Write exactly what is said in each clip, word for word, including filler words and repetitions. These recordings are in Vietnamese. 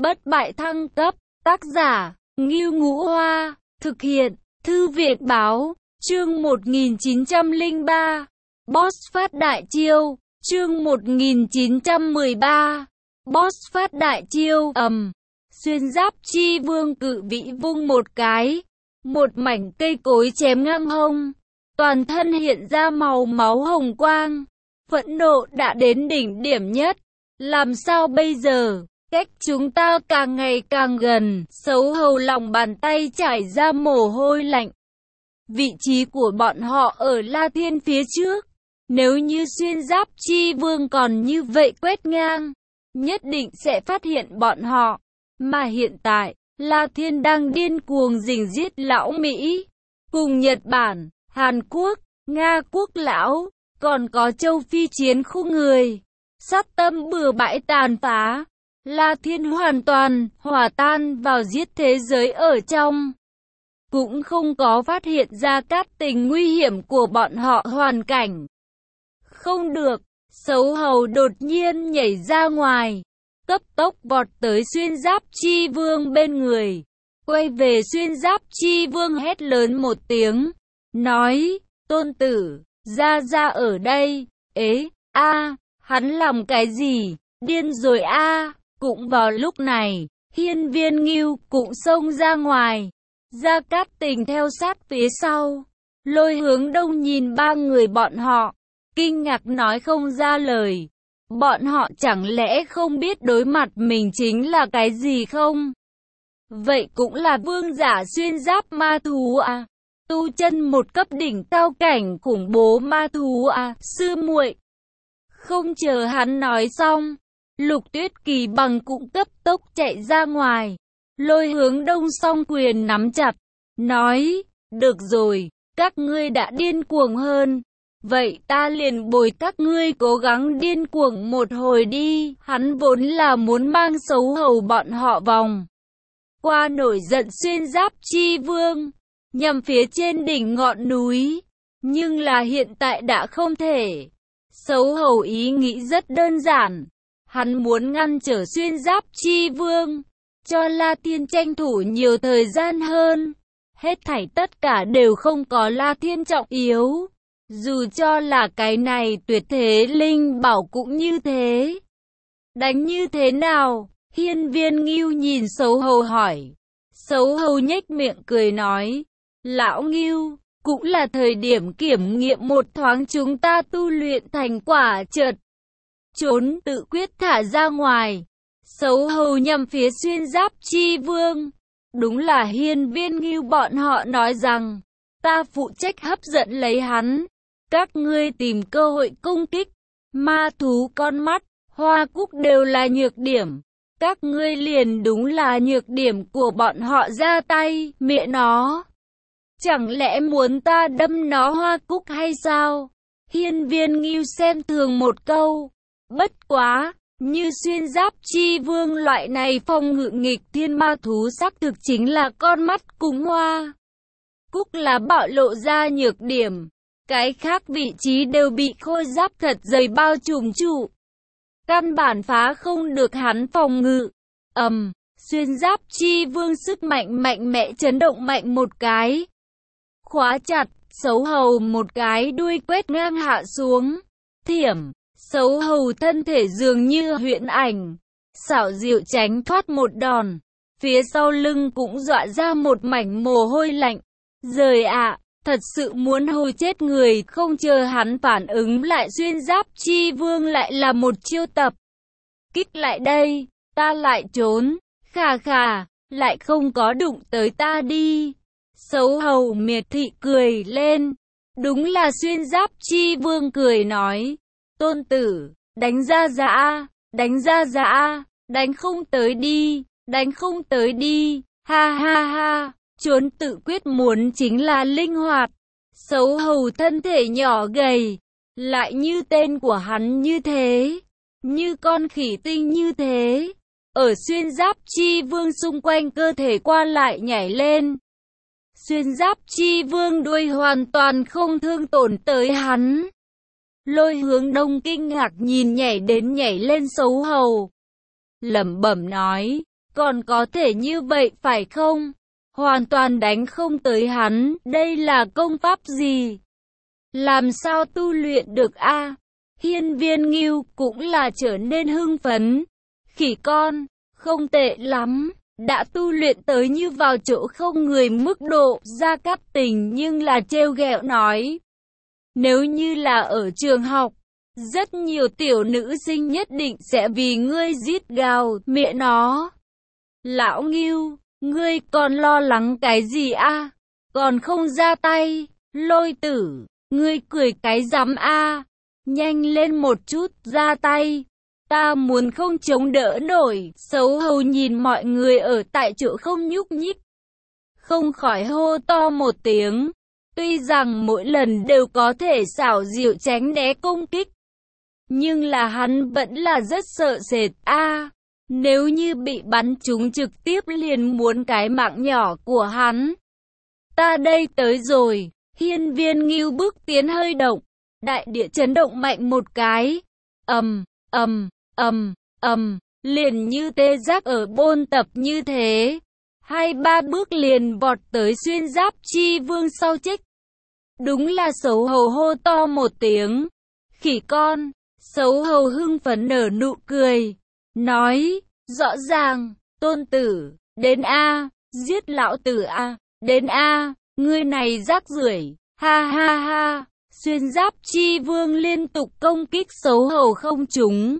Bất bại thăng cấp, tác giả, Ngưu Ngũ Hoa, thực hiện, Thư viện báo, chương một nghìn chín trăm lẻ ba, Boss phát đại chiêu, chương một nghìn chín trăm mười ba, Boss phát đại chiêu, ầm, xuyên giáp chi vương cự vĩ vung một cái, một mảnh cây cối chém ngang hông, toàn thân hiện ra màu máu hồng quang, phẫn nộ đã đến đỉnh điểm nhất, làm sao bây giờ? Cách chúng ta càng ngày càng gần, xấu hầu lòng bàn tay trải ra mồ hôi lạnh. Vị trí của bọn họ ở La Thiên phía trước, nếu như xuyên giáp chi vương còn như vậy quét ngang, nhất định sẽ phát hiện bọn họ. Mà hiện tại, La Thiên đang điên cuồng rình giết lão Mỹ, cùng Nhật Bản, Hàn Quốc, Nga quốc lão, còn có châu Phi chiến khu người. Sát tâm bừa bãi tàn phá. La Thiên hoàn toàn hòa tan vào giết thế giới ở trong. Cũng không có phát hiện ra các tình nguy hiểm của bọn họ hoàn cảnh. Không được, xấu hầu đột nhiên nhảy ra ngoài, cấp tốc vọt tới xuyên giáp chi vương bên người. Quay về xuyên giáp chi vương hét lớn một tiếng, nói, tôn tử, ra ra ở đây. Ế, a, hắn làm cái gì, điên rồi a à. Cũng vào lúc này, Hiên Viên Ngưu cũng xông ra ngoài. Gia Cát Tình theo sát phía sau. Lôi Hướng Đông nhìn ba người bọn họ, kinh ngạc nói không ra lời. Bọn họ chẳng lẽ không biết đối mặt mình chính là cái gì không? Vậy cũng là vương giả xuyên giáp ma thú à? Tu chân một cấp đỉnh cao cảnh khủng bố ma thú à? Sư muội. Không chờ hắn nói xong, Lục Tuyết Kỳ bằng cũng cấp tốc chạy ra ngoài. Lôi Hướng Đông song quyền nắm chặt, nói, được rồi, các ngươi đã điên cuồng hơn. Vậy ta liền bồi các ngươi cố gắng điên cuồng một hồi đi. Hắn vốn là muốn mang xấu hầu bọn họ vòng qua nổi giận xuyên giáp chi vương, nhằm phía trên đỉnh ngọn núi. Nhưng là hiện tại đã không thể. Xấu hầu ý nghĩ rất đơn giản. Hắn muốn ngăn trở xuyên giáp chi vương, cho La Thiên tranh thủ nhiều thời gian hơn. Hết thảy tất cả đều không có La Thiên trọng yếu. Dù cho là cái này tuyệt thế linh bảo cũng như thế. Đánh như thế nào? Hiên Viên Ngưu nhìn xấu hầu hỏi. Xấu hầu nhếch miệng cười nói, lão Ngưu, cũng là thời điểm kiểm nghiệm một thoáng chúng ta tu luyện thành quả chợt trốn tự quyết thả ra ngoài. Xấu hầu nhằm phía xuyên giáp chi vương. Đúng là Hiên Viên Ngưu bọn họ nói rằng, ta phụ trách hấp dẫn lấy hắn. Các ngươi tìm cơ hội công kích. Ma thú con mắt, hoa cúc đều là nhược điểm. Các ngươi liền đúng là nhược điểm của bọn họ ra tay, mẹ nó. Chẳng lẽ muốn ta đâm nó hoa cúc hay sao? Hiên Viên Ngưu xem thường một câu. Bất quá, như xuyên giáp chi vương loại này phòng ngự nghịch thiên ma thú xác thực chính là con mắt cùng hoa cúc là bạo lộ ra nhược điểm. Cái khác vị trí đều bị khôi giáp thật dày bao trùm trụ. Căn bản phá không được hắn phòng ngự. Ầm, um, xuyên giáp chi vương sức mạnh mạnh mẽ chấn động mạnh một cái. Khóa chặt, xấu hầu một cái đuôi quét ngang hạ xuống. Thiểm. Xấu hầu thân thể dường như huyễn ảnh, xảo diệu tránh thoát một đòn, phía sau lưng cũng dọa ra một mảnh mồ hôi lạnh. Giời ạ, thật sự muốn hôi chết người. Không chờ hắn phản ứng lại, xuyên giáp chi vương lại là một chiêu tập kích lại đây, ta lại trốn, khà khà, lại không có đụng tới ta đi. Xấu hầu miệt thị cười lên, đúng là xuyên giáp chi vương cười nói, tôn tử, đánh ra dã, đánh ra dã, đánh không tới đi, đánh không tới đi, ha ha ha, trốn tự quyết muốn chính là linh hoạt. Xấu hầu thân thể nhỏ gầy, lại như tên của hắn như thế, như con khỉ tinh như thế, ở xuyên giáp chi vương xung quanh cơ thể qua lại nhảy lên. Xuyên giáp chi vương đuôi hoàn toàn không thương tổn tới hắn. Lôi Hướng Đông kinh ngạc nhìn nhảy đến nhảy lên xấu hầu, lẩm bẩm nói, Còn có thể như vậy phải không? Hoàn toàn đánh không tới hắn, đây là công pháp gì? Làm sao tu luyện được a? Hiên Viên Ngưu cũng là trở nên hưng phấn. Khỉ con, không tệ lắm, đã tu luyện tới như vào chỗ không người mức độ. Gia Cát Tình nhưng là trêu ghẹo nói. Nếu như là ở trường học, rất nhiều tiểu nữ sinh nhất định sẽ vì ngươi giết gào, mẹ nó. Lão Ngưu, ngươi còn lo lắng cái gì a? Còn không ra tay, Lôi Tử, ngươi cười cái rắm a? Nhanh lên một chút, ra tay. Ta muốn không chống đỡ nổi. Xấu hầu nhìn mọi người ở tại chỗ không nhúc nhích, không khỏi hô to một tiếng. Tuy rằng mỗi lần đều có thể xảo diệu tránh né công kích, nhưng là hắn vẫn là rất sợ sệt a. Nếu như bị bắn trúng trực tiếp liền muốn cái mạng nhỏ của hắn. Ta đây tới rồi. Hiên Viên Ngưu bước tiến hơi động, đại địa chấn động mạnh một cái. Ầm, ầm, ầm, ầm, liền như tê giác ở bôn tập như thế. Hai ba bước liền vọt tới Xuyên Giáp Chi Vương sau trích. Đúng là xấu hầu hô to một tiếng. Khỉ con, xấu hầu hưng phấn nở nụ cười. Nói, rõ ràng, tôn tử, đến a, giết lão tử a, đến a, ngươi này rác rưởi, ha ha ha. Xuyên Giáp Chi Vương liên tục công kích xấu hầu không trúng.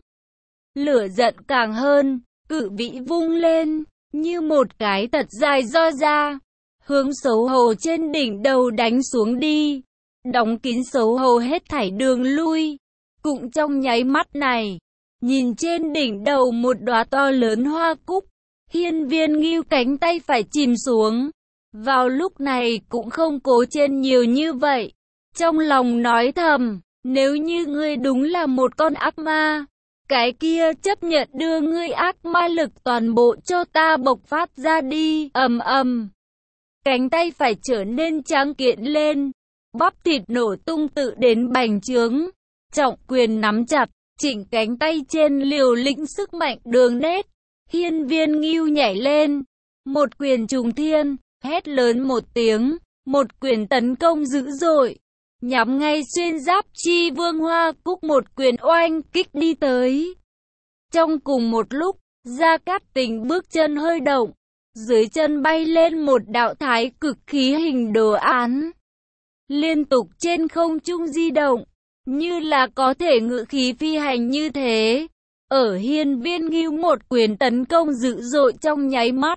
Lửa giận càng hơn, cự vĩ vung lên, như một cái thật dài do ra, hướng xấu hầu trên đỉnh đầu đánh xuống đi, đóng kín xấu hầu hết thảy đường lui. Cũng trong nháy mắt này, nhìn trên đỉnh đầu một đóa to lớn hoa cúc, Hiên Viên Ngưu cánh tay phải chìm xuống. Vào lúc này cũng không cố trên nhiều như vậy, trong lòng nói thầm, nếu như ngươi đúng là một con ác ma, cái kia chấp nhận đưa ngươi ác ma lực toàn bộ cho ta bộc phát ra đi. Ầm ầm, cánh tay phải trở nên trắng kiện lên, bắp thịt nổ tung tự đến bành trướng, trọng quyền nắm chặt, chỉnh cánh tay trên liều lĩnh sức mạnh đường nét. Hiên Viên Ngưu nhảy lên, một quyền trùng thiên, hét lớn một tiếng, một quyền tấn công dữ dội, nhắm ngay Xuyên Giáp Chi Vương hoa cúc một quyền oanh kích đi tới. Trong cùng một lúc, Gia Cát Tình bước chân hơi động, dưới chân bay lên một đạo thái cực khí hình đồ án, liên tục trên không trung di động, như là có thể ngự khí phi hành như thế. Ở Hiên Viên Ngưu một quyền tấn công dữ dội trong nháy mắt,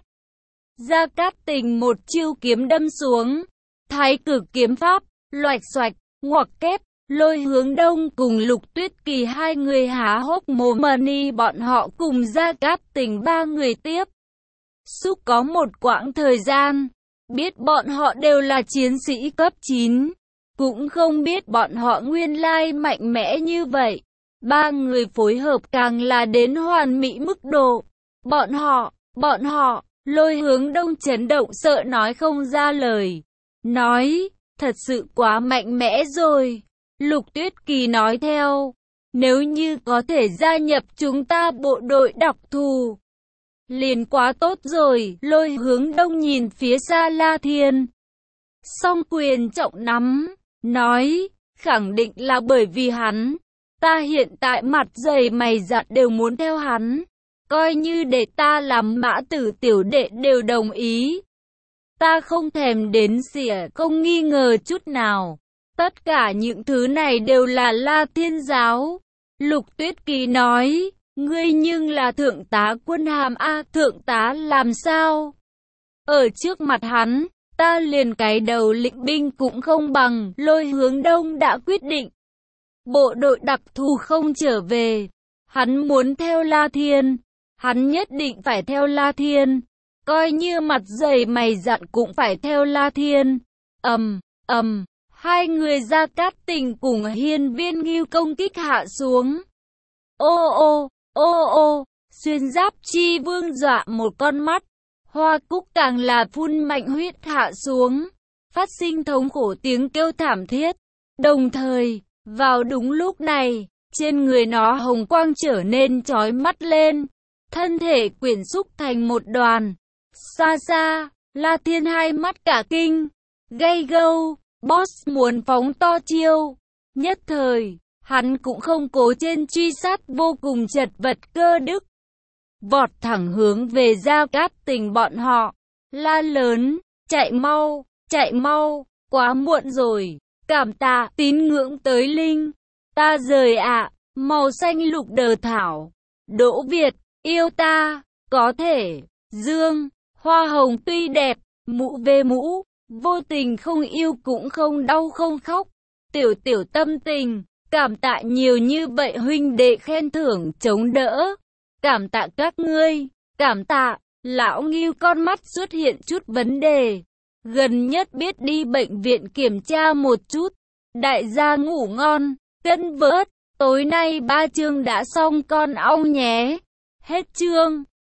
Gia Cát Tình một chiêu kiếm đâm xuống, thái cực kiếm pháp, loạch xoạch, ngoặc kép. Lôi Hướng Đông cùng Lục Tuyết Kỳ hai người há hốc mồm, Mani bọn họ cùng Gia Cát Tình ba người tiếp xúc có một quãng thời gian, biết bọn họ đều là chiến sĩ cấp chín, cũng không biết bọn họ nguyên lai mạnh mẽ như vậy. Ba người phối hợp càng là đến hoàn mỹ mức độ. Bọn họ, bọn họ, Lôi Hướng Đông chấn động sợ nói không ra lời. Nói, thật sự quá mạnh mẽ rồi. Lục Tuyết Kỳ nói theo, nếu như có thể gia nhập chúng ta bộ đội đặc thù, liền quá tốt rồi. Lôi Hướng Đông nhìn phía xa La Thiên, song quyền trọng nắm, nói, khẳng định là bởi vì hắn. Ta hiện tại mặt dày mày dạn đều muốn theo hắn, coi như để ta làm mã tử tiểu đệ đều đồng ý. Ta không thèm đến xỉa, không nghi ngờ chút nào. Tất cả những thứ này đều là La Thiên giáo. Lục Tuyết Kỳ nói, ngươi nhưng là thượng tá quân hàm a. Thượng tá làm sao? Ở trước mặt hắn, ta liền cái đầu lĩnh binh cũng không bằng. Lôi Hướng Đông đã quyết định, bộ đội đặc thù không trở về, hắn muốn theo La Thiên, hắn nhất định phải theo La Thiên, coi như mặt dày mày dạn cũng phải theo La Thiên. Ầm, ầm, hai người Gia Cát Tình cùng Hiên Viên Ngưu công kích hạ xuống. Ô ô, ô ô, Xuyên Giáp Chi Vương dọa một con mắt, hoa cúc càng là phun mạnh huyết hạ xuống, phát sinh thống khổ tiếng kêu thảm thiết. Đồng thời, vào đúng lúc này, trên người nó hồng quang trở nên chói mắt lên, thân thể quyển xúc thành một đoàn. Xa xa, La Thiên hai mắt cả kinh, gay gâu, boss muốn phóng to chiêu. Nhất thời, hắn cũng không cố trên truy sát vô cùng chật vật Cơ Đức. Vọt thẳng hướng về Gia Cát Tình bọn họ, la lớn, chạy mau, chạy mau, quá muộn rồi, cảm tạ, tín ngưỡng tới linh, ta rời ạ, màu xanh lục đờ thảo, Đỗ Việt, yêu ta, có thể, Dương, hoa hồng tuy đẹp, mũ về mũ, vô tình không yêu cũng không đau không khóc, tiểu tiểu tâm tình, cảm tạ nhiều như vậy huynh đệ khen thưởng chống đỡ. Cảm tạ các ngươi, cảm tạ, lão Ngưu con mắt xuất hiện chút vấn đề. Gần nhất biết đi bệnh viện kiểm tra một chút. Đại gia ngủ ngon, cân vớt, tối nay ba chương đã xong con ong nhé. Hết chương.